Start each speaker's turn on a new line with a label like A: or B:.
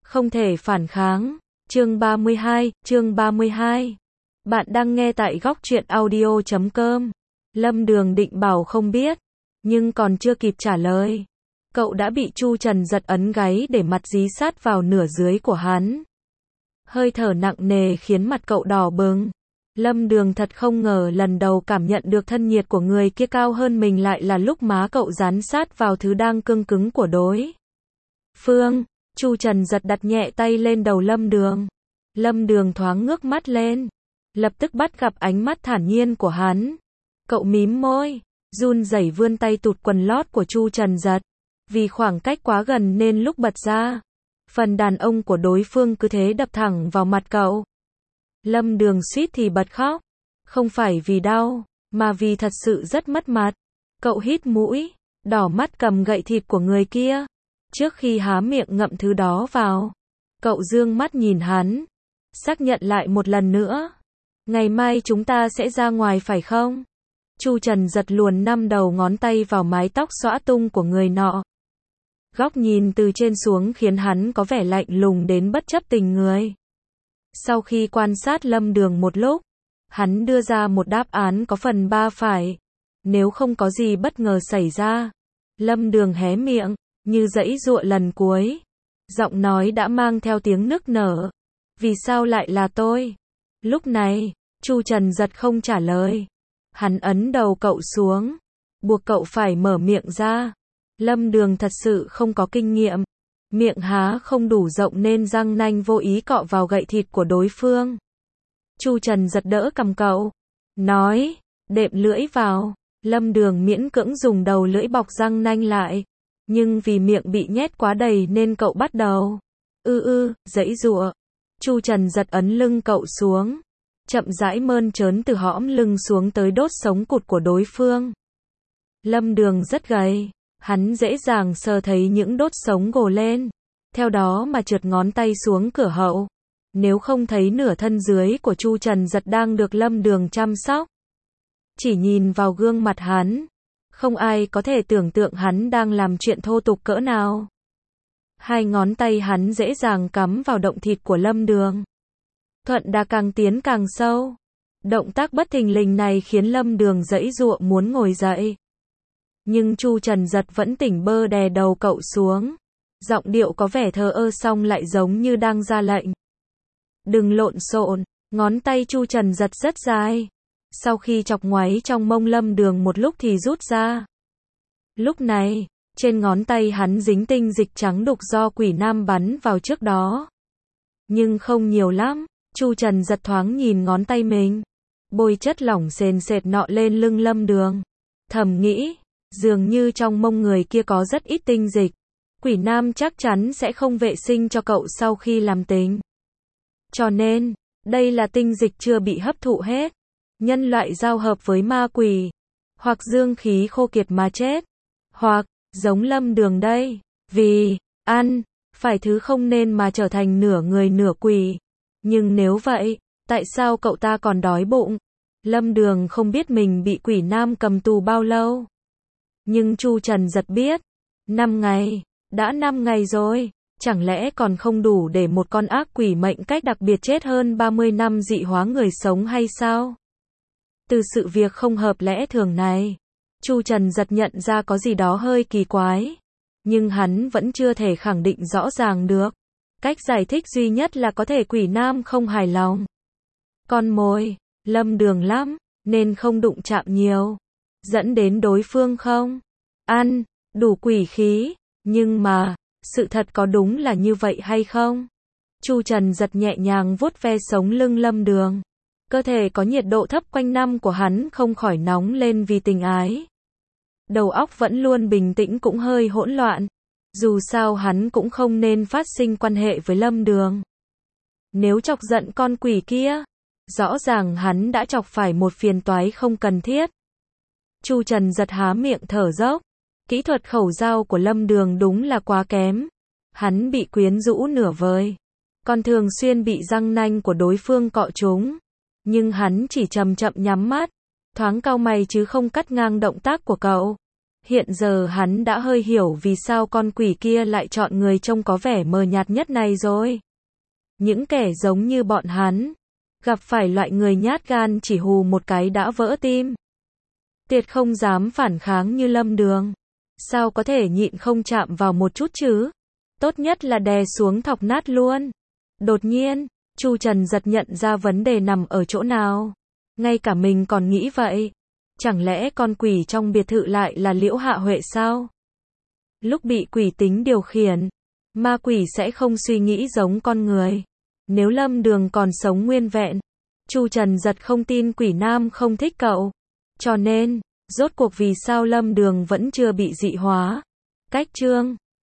A: Không thể phản kháng. Chương 32. Bạn đang nghe tại góc truyện audio.com. Lâm Đường định bảo không biết, nhưng còn chưa kịp trả lời, cậu đã bị Chu Trần giật ấn gáy để mặt dí sát vào nửa dưới của hắn. Hơi thở nặng nề khiến mặt cậu đỏ bừng. Lâm Đường thật không ngờ lần đầu cảm nhận được thân nhiệt của người kia cao hơn mình lại là lúc má cậu dán sát vào thứ đang cương cứng của đối phương. Chu Trần giật đặt nhẹ tay lên đầu Lâm Đường. Lâm Đường thoáng ngước mắt lên, lập tức bắt gặp ánh mắt thản nhiên của hắn. Cậu mím môi, run rẩy vươn tay tụt quần lót của Chu Trần giật. Vì khoảng cách quá gần nên lúc bật ra, phần đàn ông của đối phương cứ thế đập thẳng vào mặt cậu. Lâm Đường suýt thì bật khóc. Không phải vì đau, mà vì thật sự rất mất mặt. Cậu hít mũi, đỏ mắt cầm gậy thịt của người kia. Trước khi há miệng ngậm thứ đó vào, cậu dương mắt nhìn hắn, xác nhận lại một lần nữa. Ngày mai chúng ta sẽ ra ngoài phải không? Chu Trần giật luồn 5 đầu ngón tay vào mái tóc xõa tung của người nọ. Góc nhìn từ trên xuống khiến hắn có vẻ lạnh lùng đến bất chấp tình người. Sau khi quan sát Lâm Đường một lúc, hắn đưa ra một đáp án có phần ba phải. Nếu không có gì bất ngờ xảy ra. Lâm Đường hé miệng, như giãy giụa lần cuối. Giọng nói đã mang theo tiếng nức nở. Vì sao lại là tôi? Lúc này, Chu Trần giật không trả lời. Hắn ấn đầu cậu xuống, buộc cậu phải mở miệng ra. Lâm Đường thật sự không có kinh nghiệm. Miệng há không đủ rộng nên răng nanh vô ý cọ vào gậy thịt của đối phương. Chu Trần giật đỡ cầm cậu, nói, đệm lưỡi vào. Lâm Đường miễn cưỡng dùng đầu lưỡi bọc răng nanh lại. Nhưng vì miệng bị nhét quá đầy nên cậu bắt đầu giãy giụa. Chu Trần giật ấn lưng cậu xuống, chậm rãi mơn trớn từ hõm lưng xuống tới đốt sống cụt của đối phương. Lâm Đường rất gầy, hắn dễ dàng sờ thấy những đốt sống gồ lên, theo đó mà trượt ngón tay xuống cửa hậu. Nếu không thấy nửa thân dưới của Chu Trần giật đang được Lâm Đường chăm sóc. Chỉ nhìn vào gương mặt hắn, không ai có thể tưởng tượng hắn đang làm chuyện thô tục cỡ nào. Hai ngón tay hắn dễ dàng cắm vào động thịt của Lâm Đường. Thuận đà càng tiến càng sâu. Động tác bất thình lình này khiến Lâm Đường giãy giụa muốn ngồi dậy. Nhưng Chu Trần giật vẫn tỉnh bơ đè đầu cậu xuống. Giọng điệu có vẻ thờ ơ song lại giống như đang ra lệnh. Đừng lộn xộn. Ngón tay Chu Trần giật rất dài. Sau khi chọc ngoáy trong mông Lâm Đường một lúc thì rút ra. Lúc này, trên ngón tay hắn dính tinh dịch trắng đục do quỷ nam bắn vào trước đó. Nhưng không nhiều lắm. Chu Trần giật thoáng nhìn ngón tay mình. Bôi chất lỏng sền sệt nọ lên lưng Lâm Đường. Thầm nghĩ, dường như trong mông người kia có rất ít tinh dịch. Quỷ nam chắc chắn sẽ không vệ sinh cho cậu sau khi làm tình. Cho nên, đây là tinh dịch chưa bị hấp thụ hết. Nhân loại giao hợp với ma quỷ, hoặc dương khí khô kiệt mà chết, hoặc, giống Lâm Đường đây, vì ăn phải thứ không nên mà trở thành nửa người nửa quỷ. Nhưng nếu vậy, tại sao cậu ta còn đói bụng? Lâm Đường không biết mình bị quỷ nam cầm tù bao lâu. Nhưng Chu Trần giật biết, 5 ngày, đã 5 ngày rồi, chẳng lẽ còn không đủ để một con ác quỷ mệnh cách đặc biệt chết hơn 30 năm dị hóa người sống hay sao? Từ sự việc không hợp lẽ thường này, Chu Trần giật nhận ra có gì đó hơi kỳ quái. Nhưng hắn vẫn chưa thể khẳng định rõ ràng được. Cách giải thích duy nhất là có thể quỷ nam không hài lòng. Con mồi, Lâm Đường lắm, nên không đụng chạm nhiều. Dẫn đến đối phương không ăn đủ quỷ khí. Nhưng mà, sự thật có đúng là như vậy hay không? Chu Trần giật nhẹ nhàng vuốt ve sống lưng Lâm Đường. Cơ thể có nhiệt độ thấp quanh năm của hắn không khỏi nóng lên vì tình ái. Đầu óc vẫn luôn bình tĩnh cũng hơi hỗn loạn. Dù sao hắn cũng không nên phát sinh quan hệ với Lâm Đường. Nếu chọc giận con quỷ kia, rõ ràng hắn đã chọc phải một phiền toái không cần thiết. Chu Trần giật há miệng thở dốc. Kỹ thuật khẩu giao của Lâm Đường đúng là quá kém. Hắn bị quyến rũ nửa vời, còn thường xuyên bị răng nanh của đối phương cọ trúng. Nhưng hắn chỉ chậm chậm nhắm mắt, thoáng cau mày chứ không cắt ngang động tác của cậu. Hiện giờ hắn đã hơi hiểu vì sao con quỷ kia lại chọn người trông có vẻ mờ nhạt nhất này rồi. Những kẻ giống như bọn hắn, gặp phải loại người nhát gan chỉ hù một cái đã vỡ tim. Tuyệt không dám phản kháng như Lâm Đường. Sao có thể nhịn không chạm vào một chút chứ? Tốt nhất là đè xuống thọc nát luôn. Đột nhiên, Chu Trần giật nhận ra vấn đề nằm ở chỗ nào. Ngay cả mình còn nghĩ vậy. Chẳng lẽ con quỷ trong biệt thự lại là Liễu Hạ Huệ sao? Lúc bị quỷ tính điều khiển, ma quỷ sẽ không suy nghĩ giống con người. Nếu Lâm Đường còn sống nguyên vẹn, Chu Trần giật không tin quỷ nam không thích cậu. Cho nên, rốt cuộc vì sao Lâm Đường vẫn chưa bị dị hóa? Cách chương